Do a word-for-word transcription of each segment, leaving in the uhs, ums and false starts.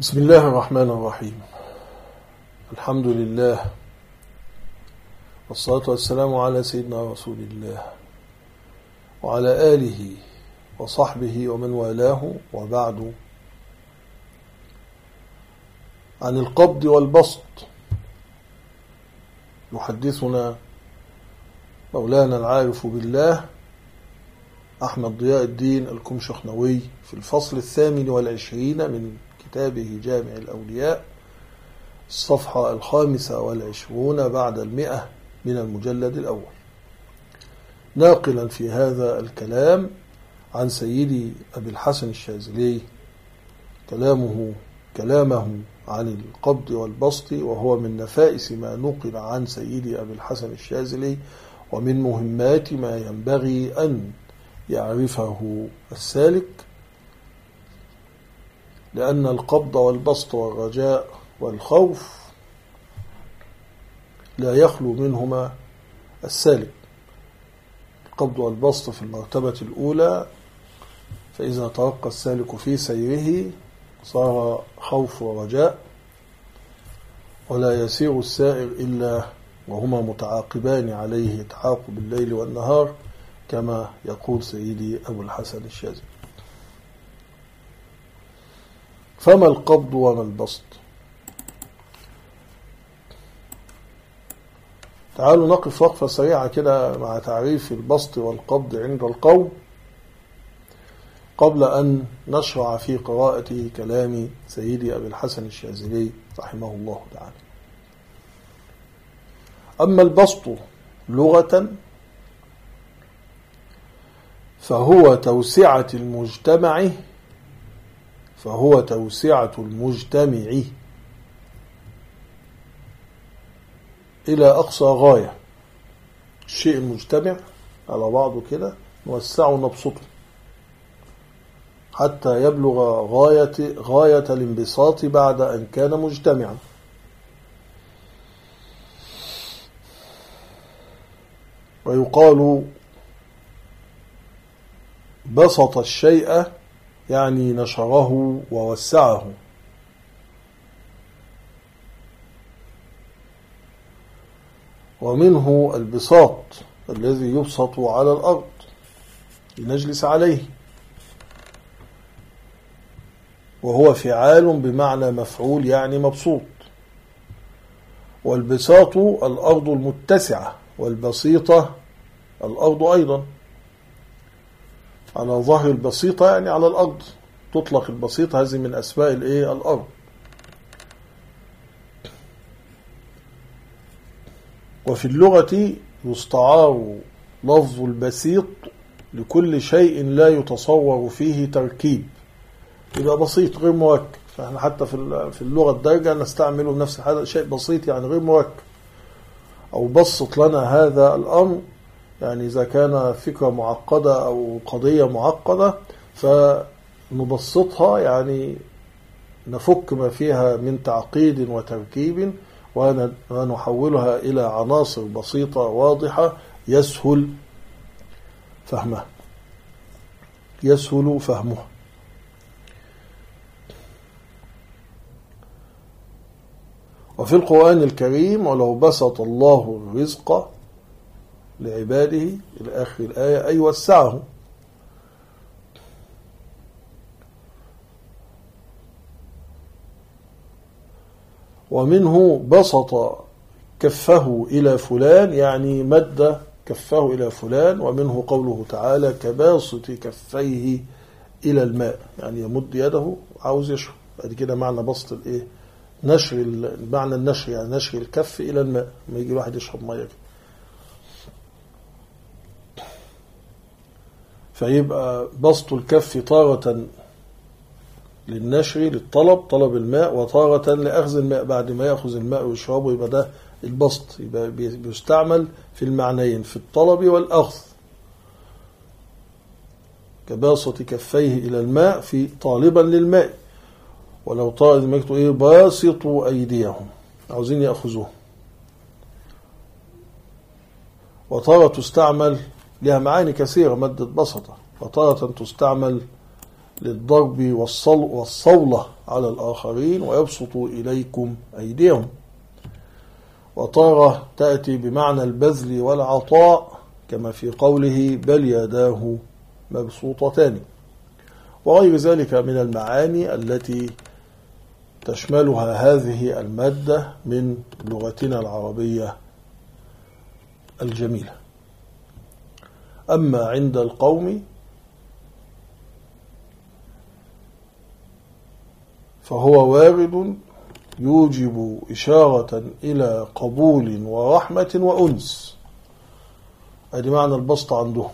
بسم الله الرحمن الرحيم. الحمد لله والصلاة والسلام على سيدنا رسول الله وعلى آله وصحبه ومن والاه، وبعد. عن القبض والبسط يحدثنا مولانا العارف بالله أحمد ضياء الدين الكمشخنوي في الفصل الثامن والعشرين من كتابه جامع الأولياء، الصفحة الخامسة والعشرون بعد المئة من المجلد الأول، ناقلا في هذا الكلام عن سيدي أبي الحسن الشاذلي كلامه كلامه عن القبض والبسط، وهو من نفائس ما نقل عن سيدي أبي الحسن الشاذلي ومن مهمات ما ينبغي أن يعرفه السالك، لأن القبض والبسط والرجاء والخوف لا يخلو منهما السالك. القبض والبسط في المرتبة الأولى، فإذا ترقى السالك في سيره صار خوف ورجاء، ولا يسير السائر إلا وهما متعاقبان عليه تعاقب الليل والنهار، كما يقول سيدي أبو الحسن الشاذلي. فما القبض وما البسط؟ تعالوا نقف وقفة سريعة كده مع تعريف البسط والقبض عند القوم قبل أن نشرع في قراءة كلام سيدي أبي الحسن الشاذلي رحمه الله تعالى. أما البسط لغة فهو توسعة المجتمع فهو توسعة المجتمع إلى أقصى غاية. الشيء المجتمع على بعضه كده نوسعه نبسطه حتى يبلغ غاية غاية الانبساط بعد أن كان مجتمعا. ويقال بسط الشيء يعني نشره ووسعه. ومنه البساط الذي يبسط على الأرض لنجلس عليه، وهو فعال بمعنى مفعول يعني مبسوط. والبساط الأرض المتسعة، والبسيطة الأرض أيضا. على ظهر البسيطة يعني على الأرض، تطلق البسيطة، هذه من أسماء الإيه الأرض. وفي اللغة يستعار لفظ البسيط لكل شيء لا يتصور فيه تركيب، يبقى بسيط غير مركب. فاحنا حتى في اللغة الدارجة نستعمله نفس هذا شيء بسيط يعني غير مركب. أو بسط لنا هذا الأمر يعني إذا كان فكرة معقدة أو قضية معقدة فنبسطها، يعني نفك ما فيها من تعقيد وتركيب ونحولها إلى عناصر بسيطة واضحة يسهل فهمها يسهل فهمها. وفي القرآن الكريم ولو بسط الله الرزق لعباده إلى آخر الآية أي وسعه. ومنه بسط كفه إلى فلان يعني مد كفه إلى فلان. ومنه قوله تعالى كباسط كفيه إلى الماء، يعني يمد يده عاوز يشرب. ادي كده معنى بسط الايه نشر معنى النشر، يعني نشر الكف إلى الماء ما يجي الواحد يشرب ميه. فيبقى بسط الكف طارة للنشر للطلب طلب الماء، وطارة لأخذ الماء بعد ما يأخذ الماء ويشربه، يبقى ده البسط. يبقى بيستعمل في المعنيين في الطلب والأخذ. كباسط كفيه إلى الماء في طالبا للماء. ولو طارد ما يكتب إيه باسطوا أيديهم عاوزين يأخذوه. وطارة تستعمل لها معاني كثيرة مادة بسطة، وطارة تستعمل للضرب والصولة على الآخرين ويبسط إليكم أيديهم. وتارة تأتي بمعنى البذل والعطاء كما في قوله بل يداه مبسوطتان، وغير ذلك من المعاني التي تشملها هذه المادة من لغتنا العربية الجميلة. أما عند القوم فهو وارد يوجب إشارة إلى قبول ورحمة وأنس. أدي معنى البسط عندهم،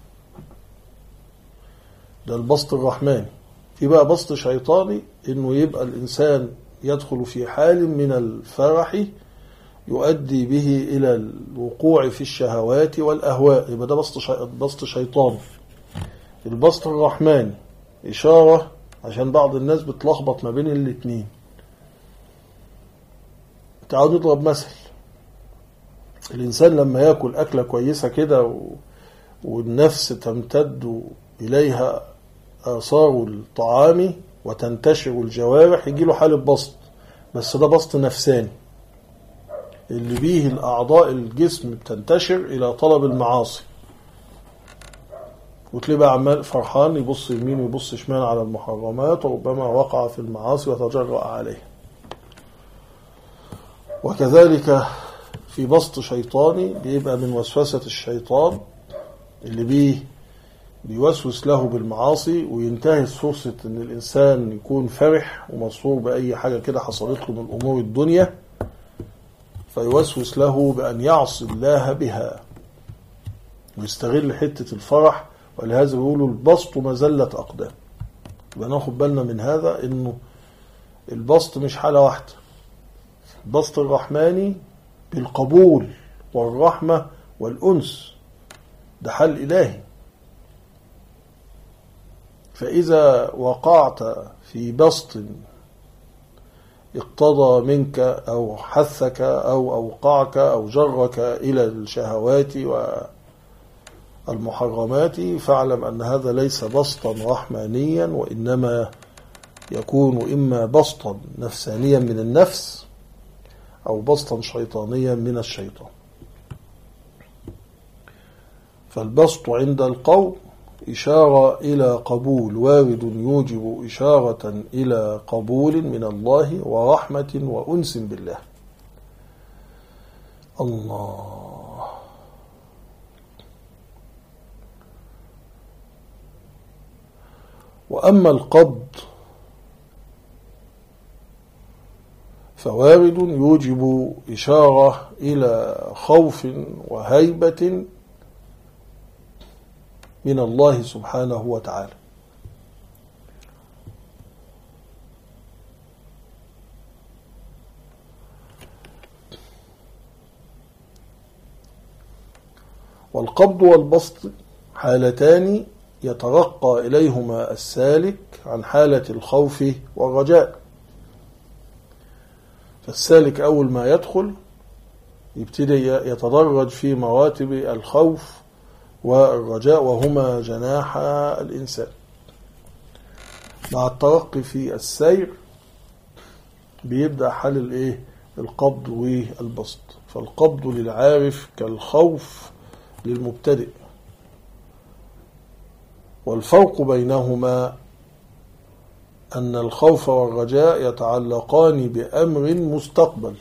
ده البسط الرحماني. في بقى بسط شيطاني، إنه يبقى الإنسان يدخل في حال من الفرح يؤدي به إلى الوقوع في الشهوات والأهواء، يبقى ده بسط بسط شيطاني. البسط الرحماني إشارة، عشان بعض الناس بتلخبط ما بين الاثنين. تعالوا نضرب مثل. الإنسان لما يأكل أكلة كويسة كده والنفس تمتد إليها آثار الطعام وتنتشر الجوارح، يجي له حالة بسط، بس ده بسط نفساني اللي بيه الأعضاء الجسم بتنتشر إلى طلب المعاصي، وتلاقيه بقى عمال فرحان يبص يمين ويبص شمال على المحرمات، وربما وقع في المعاصي وتجرأ عليه. وكذلك في بسط شيطاني بيبقى من وسوسة الشيطان اللي بيه بيوسوس له بالمعاصي، وينتهي فرصة ان الانسان يكون فرح ومسرور بأي حاجة كده حصلت له من امور الدنيا، فيوسوس له بأن يعصي الله بها ويستغل حتة الفرح. ولهذا يقولوا البسط مزلة أقدام. يبقى ناخد بالنا من هذا، انه البسط مش حالة واحدة. البسط الرحماني بالقبول والرحمة والأنس ده حل إلهي. فإذا وقعت في بسط اقتضى منك أو حثك أو أوقعك أو جرك إلى الشهوات والمحرمات، فاعلم أن هذا ليس بسطا رحمانيا، وإنما يكون إما بسطا نفسانيا من النفس أو بسطا شيطانيا من الشيطان. فالبسط عند القوم إشارة إلى قبول، وارد يوجب إشارة إلى قبول من الله ورحمة وأنس بالله. الله. وأما القبض فوارد يوجب إشارة إلى خوف وهيبة من الله سبحانه وتعالى. والقبض والبسط حالتان يترقى إليهما السالك عن حالة الخوف والرجاء. فالسالك أول ما يدخل يبتدي يتدرج في مراتب الخوف والرجاء، وهما جناح الإنسان. مع الترقي في السير بيبدأ حل الإيه؟ القبض والبسط. فالقبض للعارف كالخوف للمبتدئ، والفرق بينهما أن الخوف والرجاء يتعلقان بأمر مستقبل،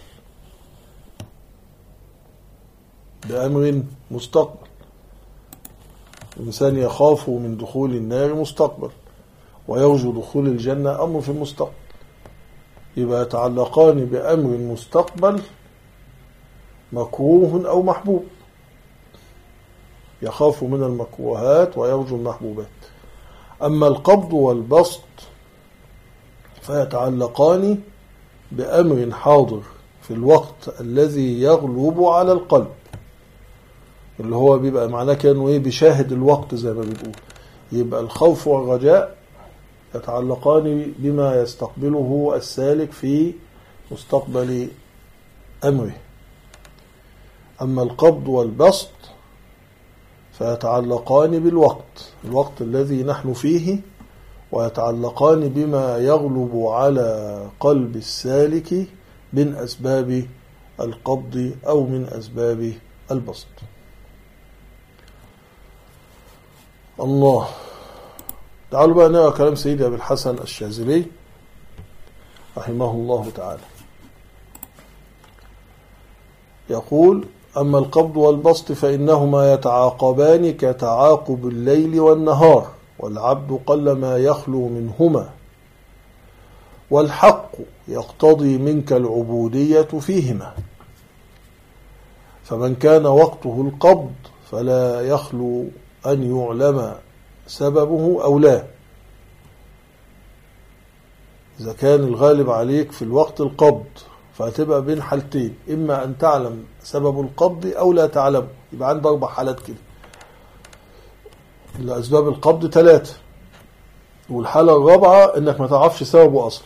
بأمر مستقبل. الإنسان يخاف من دخول النار مستقبل، ويرجو دخول الجنة أمر في المستقبل. يبقى يتعلقان بأمر مستقبل مكروه أو محبوب، يخاف من المكروهات ويرجو المحبوبات. أما القبض والبسط فيتعلقان بأمر حاضر في الوقت الذي يغلب على القلب، اللي هو بيبقى معناه كأنه ايه؟ بيشاهد الوقت زي ما بنقول. يبقى الخوف والرجاء يتعلقان بما يستقبله السالك في مستقبل أمره. أما القبض والبسط فيتعلقان بالوقت، الوقت الذي نحن فيه ويتعلقان بما يغلب على قلب السالك من أسباب القبض أو من أسباب البسط. الله. تعالوا بقى نقرأ كلام سيدي أبي الحسن الشاذلي رحمه الله تعالى. يقول: أما القبض والبسط فإنهما يتعاقبان كتعاقب الليل والنهار، والعبد قلما يخلو منهما، والحق يقتضي منك العبودية فيهما، فمن كان وقته القبض فلا يخلو أن يعلم سببه أو لا. إذا كان الغالب عليك في الوقت القبض فهتبقى بين حالتين، إما أن تعلم سبب القبض أو لا تعلم، يبقى عندك أربع حالات كده. الأسباب القبض ثلاثة، والحالة الرابعة إنك ما تعرفش سببه أصلا.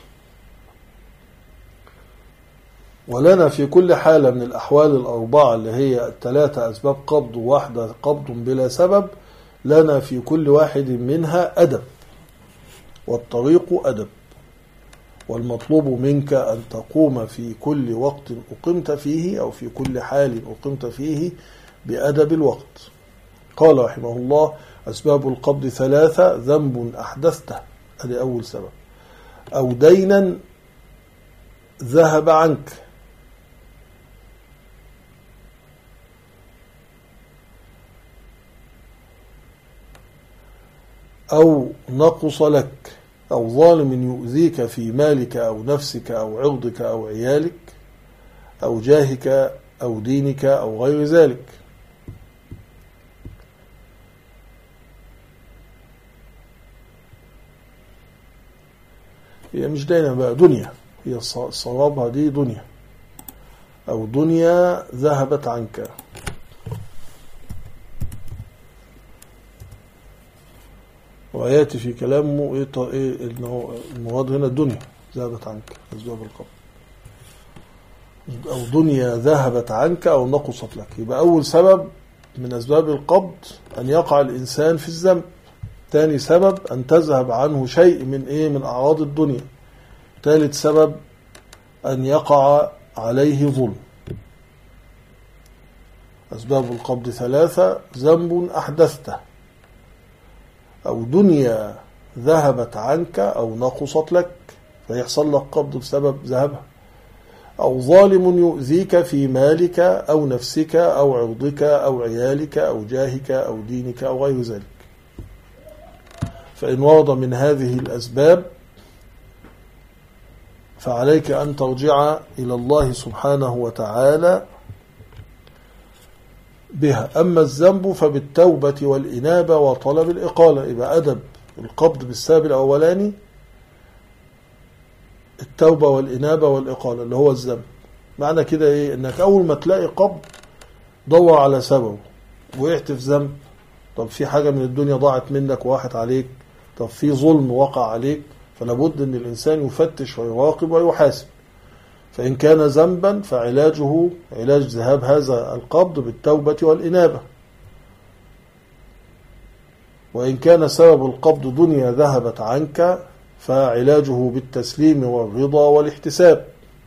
ولنا في كل حالة من الأحوال الأربعة اللي هي الثلاثة أسباب قبض وواحدة قبض بلا سبب، لنا في كل واحد منها أدب، والطريق أدب، والمطلوب منك أن تقوم في كل وقت أقمت فيه أو في كل حال أقمت فيه بأدب الوقت. قال رحمه الله: أسباب القبض ثلاثة: ذنب أحدثته، هذا أول سبب، أو دينا ذهب عنك، أو نقص لك، أو ظالم يؤذيك في مالك أو نفسك أو عرضك أو عيالك أو جاهك أو دينك أو غير ذلك. هي مش دينا بقى، دنيا، هي صوابها دي دنيا، أو دنيا ذهبت عنك. وآياتي في كلامه إيه إيه إنه المراد هنا الدنيا ذهبت عنك، أسباب القبض، أو دنيا ذهبت عنك أو نقصت لك. يبقى أول سبب من أسباب القبض أن يقع الإنسان في الذنب. ثاني سبب أن تذهب عنه شيء من إيه من أعراض الدنيا. ثالث سبب أن يقع عليه ظلم. أسباب القبض ثلاثة: ذنب أحدثته، أو دنيا ذهبت عنك أو نقصت لك فيحصل لك قبض بسبب ذهبها، أو ظالم يؤذيك في مالك أو نفسك أو عرضك أو عيالك أو جاهك أو دينك أو غير ذلك. فإن ورد من هذه الأسباب فعليك أن ترجع إلى الله سبحانه وتعالى بها. أما الذنب فبالتوبة والإنابة وطلب الإقالة. يبقى أدب القبض بالسبب الأولاني التوبة والإنابة والإقالة اللي هو الذنب. معنى كده إيه؟ إنك أول ما تلاقي قبض دور على سببه. وقعت في ذنب، طب في حاجة من الدنيا ضاعت منك وراحت عليك، طب في ظلم وقع عليك، فلابد أن الإنسان يفتش ويراقب ويحاسب. فإن كان ذنبا فعلاجه علاج ذهاب هذا القبض بالتوبة والإنابة. وإن كان سبب القبض دنيا ذهبت عنك فعلاجه بالتسليم والرضا والاحتساب.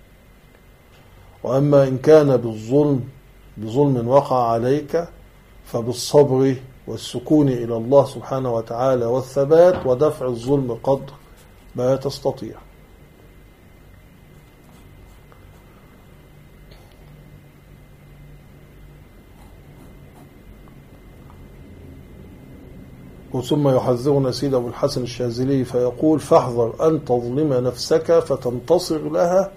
وأما إن كان بالظلم بظلم وقع عليك فبالصبر والسكون إلى الله سبحانه وتعالى والثبات ودفع الظلم قدر ما تستطيع. ثم يحذرنا سيد أبو الحسن الشاذلي فيقول: فاحذر أن تظلم نفسك فتنتصر لها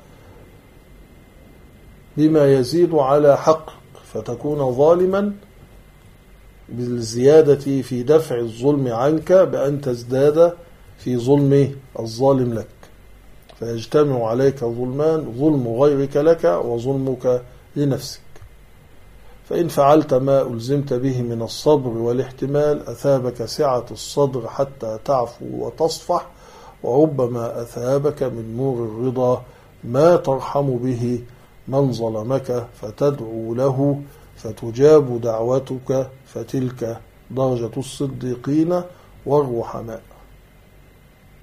بما يزيد على حقك فتكون ظالما بالزيادة في دفع الظلم عنك بأن تزداد في ظلم الظالم لك، فيجتمع عليك ظلمان: ظلم غيرك لك وظلمك لنفسك. فإن فعلت ما ألزمت به من الصبر والاحتمال أثابك سعة الصدر حتى تعفو وتصفح، وربما أثابك من نور الرضا ما ترحم به من ظلمك فتدعو له فتجاب دعوتك، فتلك درجة الصديقين والرحماء.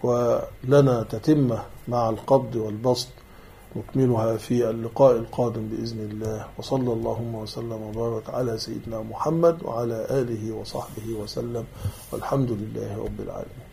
ولنا تتمة مع القبض والبسط نكملها في اللقاء القادم بإذن الله. وصلى اللهم وسلم وبارك على سيدنا محمد وعلى آله وصحبه وسلم، والحمد لله رب العالمين.